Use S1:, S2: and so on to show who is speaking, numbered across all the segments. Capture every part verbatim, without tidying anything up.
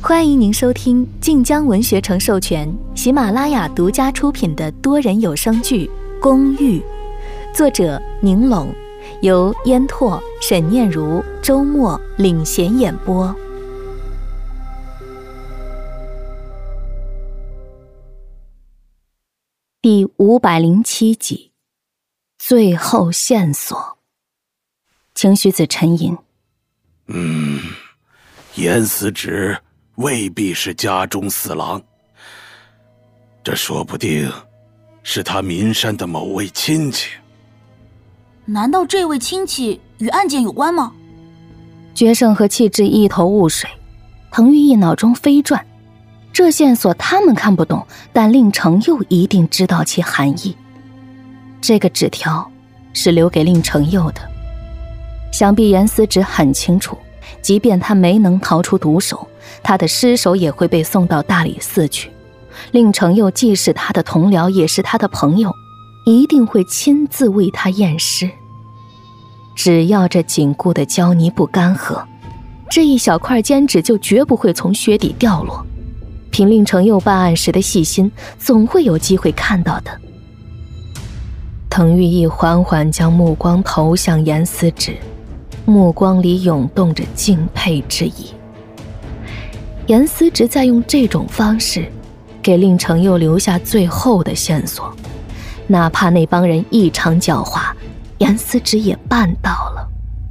S1: 欢迎您收听晋江文学城授权、喜马拉雅独家出品的多人有声剧《公寓》，作者宁拢，由烟拓、沈念如、周末领衔演播。第五百零七集，最后线索。晴虚子沉吟：
S2: 嗯，严思直未必是家中四郎，这说不定是他岷山的某位亲戚。
S3: 难道这位亲戚与案件有关吗？
S1: 决胜和气质一头雾水，滕玉义脑中飞转，这线索他们看不懂，但令程佑一定知道其含义。这个纸条是留给令程佑的，想必严思直很清楚，即便他没能逃出毒手，他的尸首也会被送到大理寺去。令程佑既是他的同僚，也是他的朋友，一定会亲自为他验尸。只要这紧固的胶泥不干涸，这一小块尖纸就绝不会从靴底掉落。凭令程佑办案时的细心，总会有机会看到的。滕玉义缓缓将目光投向严思直，目光里涌动着敬佩之意。严思直在用这种方式给令程佑留下最后的线索，哪怕那帮人异常狡猾，严思直也办到了。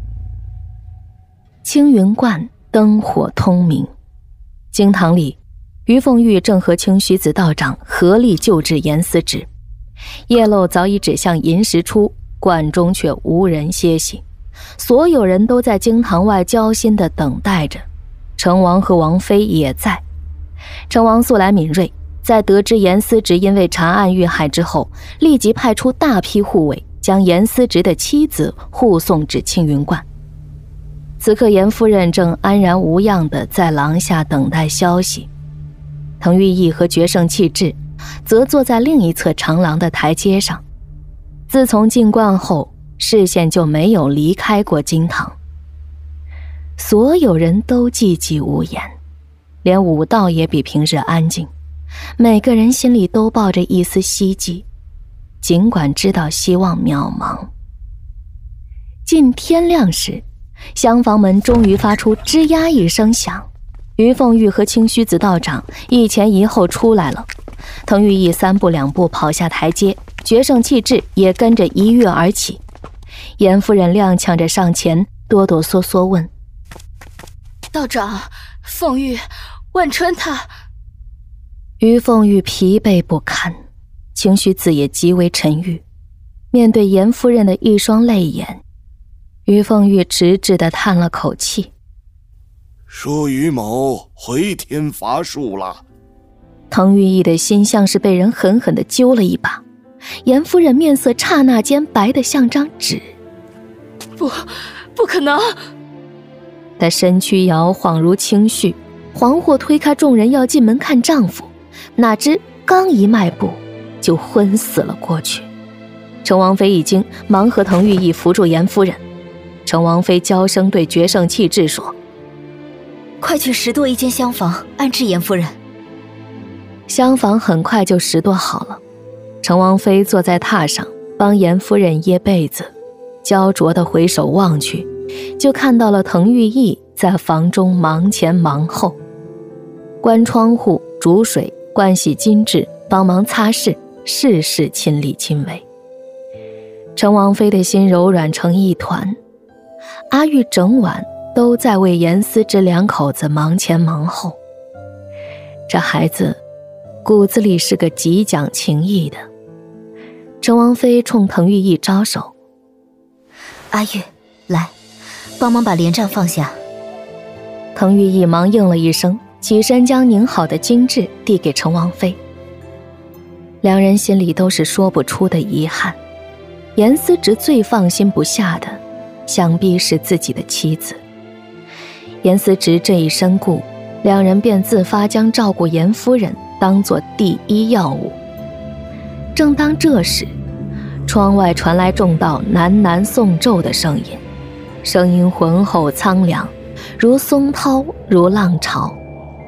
S1: 青云观灯火通明，经堂里于凤玉正和清虚子道长合力救治严思直，夜漏早已指向寅时出，观中却无人歇息，所有人都在经堂外焦心地等待着。成王和王妃也在。成王素来敏锐，在得知严思直因为查案遇害之后，立即派出大批护卫将严思直的妻子护送至青云观。此刻严夫人正安然无恙地在廊下等待消息，滕玉义和决胜气质则坐在另一侧长廊的台阶上。自从进观后，视线就没有离开过经堂。所有人都寂寂无言，连武道也比平日安静，每个人心里都抱着一丝希冀，尽管知道希望渺茫。近天亮时，厢房门终于发出吱呀一声响，于凤玉和清虚子道长一前一后出来了。滕玉义三步两步跑下台阶，决胜气质也跟着一跃而起。严夫人踉跄着上前，哆哆嗦嗦问：
S3: 道长，凤玉、万春他……
S1: 于凤玉疲惫不堪，清虚子也极为沉郁。面对严夫人的一双泪眼，于凤玉直直地叹了口气：
S2: 说于某回天乏术了。
S1: 滕玉义的心像是被人狠狠地揪了一把，严夫人面色刹那间白得像张纸。
S3: 不，不可能！
S1: 她身躯摇晃如轻絮，惶惑推开众人要进门看丈夫，哪知刚一迈步就昏死了过去。程王妃一惊，忙和滕玉义扶住严夫人。程王妃娇声对决胜气质说：
S4: 快去拾掇一间厢房安置严夫人。
S1: 厢房很快就拾掇好了，程王妃坐在榻上帮严夫人掖被子，焦灼地回首望去，就看到了滕玉义在房中忙前忙后，关窗户、煮水、盥洗巾质，帮忙擦拭，事事亲力亲为。程王妃的心柔软成一团。阿玉整晚都在为严思直两口子忙前忙后，这孩子骨子里是个极讲情义的。程王妃冲滕玉义招手：
S4: 阿玉，来，帮忙把帘帐放下。
S1: 滕玉义忙应了一声，起身将拧好的巾质递给程王妃。两人心里都是说不出的遗憾。严思直最放心不下的，想必是自己的妻子。严思直这一身故，两人便自发将照顾严夫人当作第一要务。正当这时，窗外传来众道喃喃诵咒的声音，声音浑厚苍凉，如松涛，如浪潮。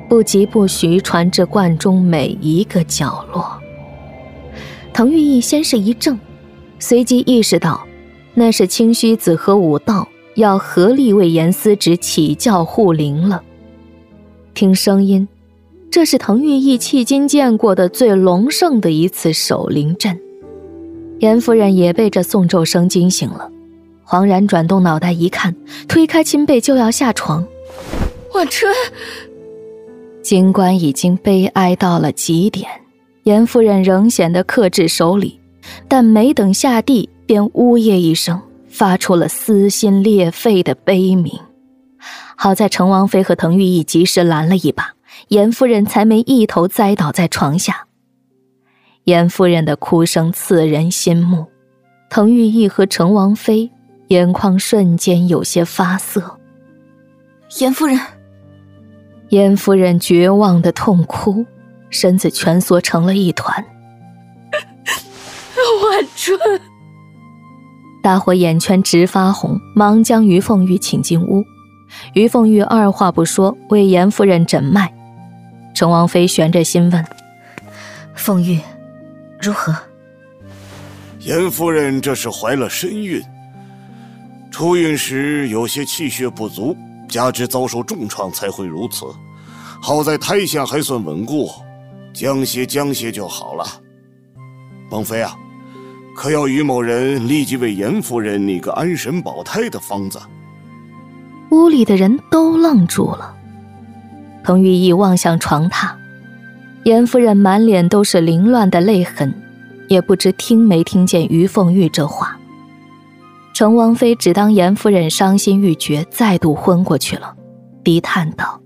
S1: 不疾不徐传至观中每一个角落。滕玉义先是一怔，随即意识到那是清虚子和武道要合力为严思直起教护灵了。听声音，这是滕玉义迄今见过的最隆盛的一次守灵阵。严夫人也被这诵咒声惊醒了，惶然转动脑袋一看，推开亲被就要下床。
S3: 婉春，
S1: 尽管已经悲哀到了极点，严夫人仍显得克制守礼，但没等下地便呜咽一声，发出了撕心裂肺的悲鸣。好在程王妃和滕玉义及时拦了一把，严夫人才没一头栽倒在床下。严夫人的哭声刺人心目，滕玉义和程王妃眼眶瞬间有些发涩。
S3: 严夫人，
S1: 严夫人绝望的痛哭，身子蜷缩成了一团。
S3: 婉春，
S1: 大伙眼圈直发红，忙将于凤玉请进屋。于凤玉二话不说，为严夫人诊脉。程王妃悬着心问：
S4: 凤玉如何？
S5: 严夫人这是怀了身孕，出孕时有些气血不足，加之遭受重创才会如此。好在胎下还算稳固，将些将些就好了。王妃啊，可要于某人立即为严夫人拟个安神保胎的方子。
S1: 屋里的人都愣住了。滕玉义望向床榻，严夫人满脸都是凌乱的泪痕，也不知听没听见于凤玉这话。程王妃只当严夫人伤心欲绝，再度昏过去了，低叹道：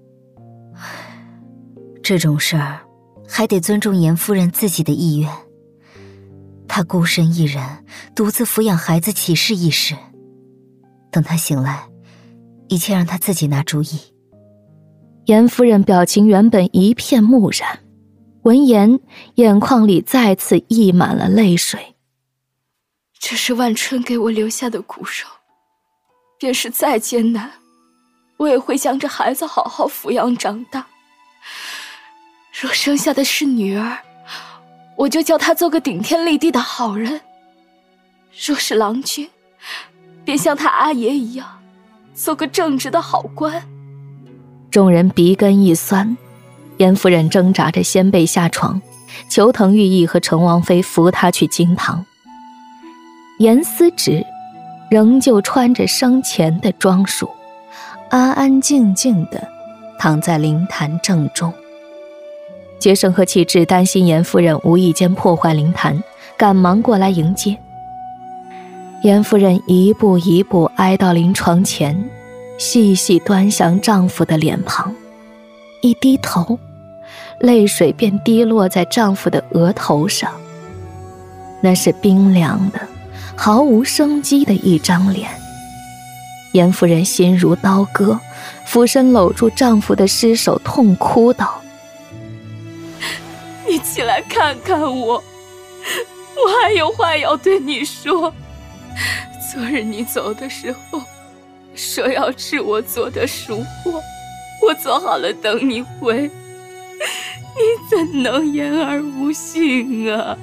S4: 这种事儿还得尊重严夫人自己的意愿。她孤身一人，独自抚养孩子岂是一时？等她醒来，一切让她自己拿主意。
S1: 严夫人表情原本一片木然，闻言眼眶里再次溢满了泪水。
S3: 这是万春给我留下的骨肉，便是再艰难，我也会将这孩子好好抚养长大。若生下的是女儿，我就叫她做个顶天立地的好人；若是郎君，便像他阿爷一样，做个正直的好官。
S1: 众人鼻根一酸，严夫人挣扎着先被下床，求滕玉义和程王妃扶她去经堂。严思直仍旧穿着生前的装束，安安静静地躺在灵坛正中。杰生和启智担心严夫人无意间破坏灵坛，赶忙过来迎接。严夫人一步一步挨到灵床前，细细端详丈夫的脸庞，一低头，泪水便滴落在丈夫的额头上。那是冰凉的毫无生机的一张脸。严夫人心如刀割，俯身搂住丈夫的尸首，痛哭道：
S3: 你起来看看我，我还有话要对你说。昨日你走的时候，说要吃我做的熟货，我做好了等你回，你怎能言而无信啊？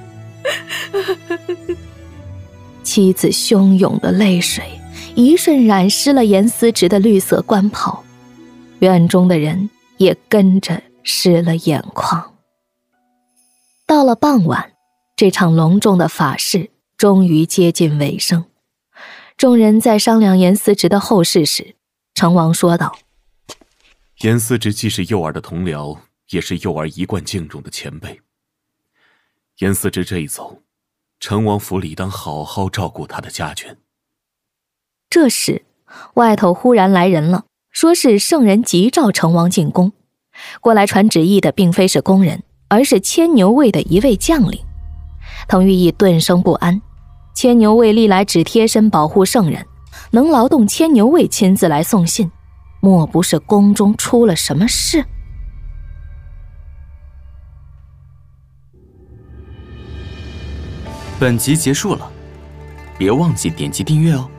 S1: 妻子汹涌的泪水一瞬染湿了严思直的绿色官袍，院中的人也跟着湿了眼眶。到了傍晚，这场隆重的法事终于接近尾声。众人在商量严思直的后事时，成王说道：
S6: 严思直既是幼儿的同僚，也是幼儿一贯敬重的前辈。严思直这一走，成王府理当好好照顾他的家眷。
S1: 这时外头忽然来人了，说是圣人急召成王进宫。过来传旨意的并非是宫人，而是牵牛卫的一位将领。滕玉义顿生不安，牵牛卫历来只贴身保护圣人，能劳动牵牛卫亲自来送信，莫不是宫中出了什么事？
S7: 本集结束了，别忘记点击订阅哦。